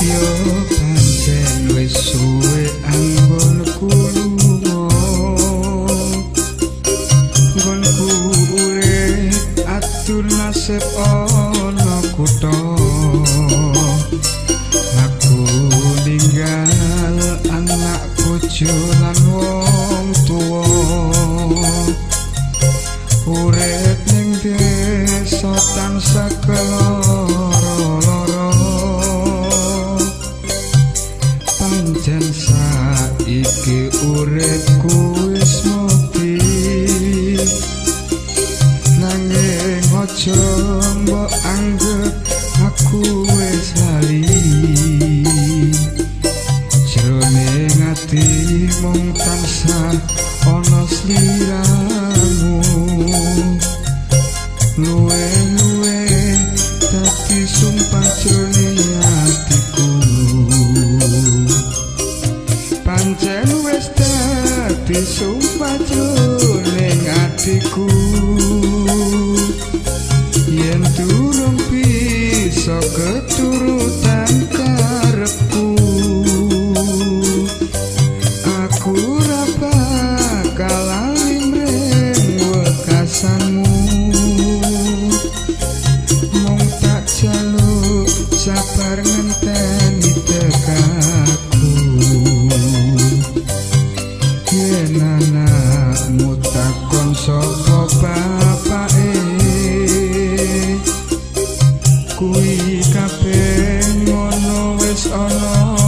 Yo pancen wis suwe anggonku lunga, nggonku urip atur nasib ana kutha. Aku ninggal anak bojo lan wong tuwa, urip ning desa tansah keloro-loro. Pancen saiki uripku wis mati, nanging aja mbok anggap aku wis lali. Jroning ati mung tansah ana sliramu, luwe-luwe dadi sumpah jroning atiku. Pancen wis dadi sumpah jroning atiku, yen durung bisa keturutan karepku, aku ora bakal lali mring wekasanmu. Mung tak jaluk sabar ngenteni tekadku, yen anakmu takon sapa bapake, kuwi kabeh ngono wis ana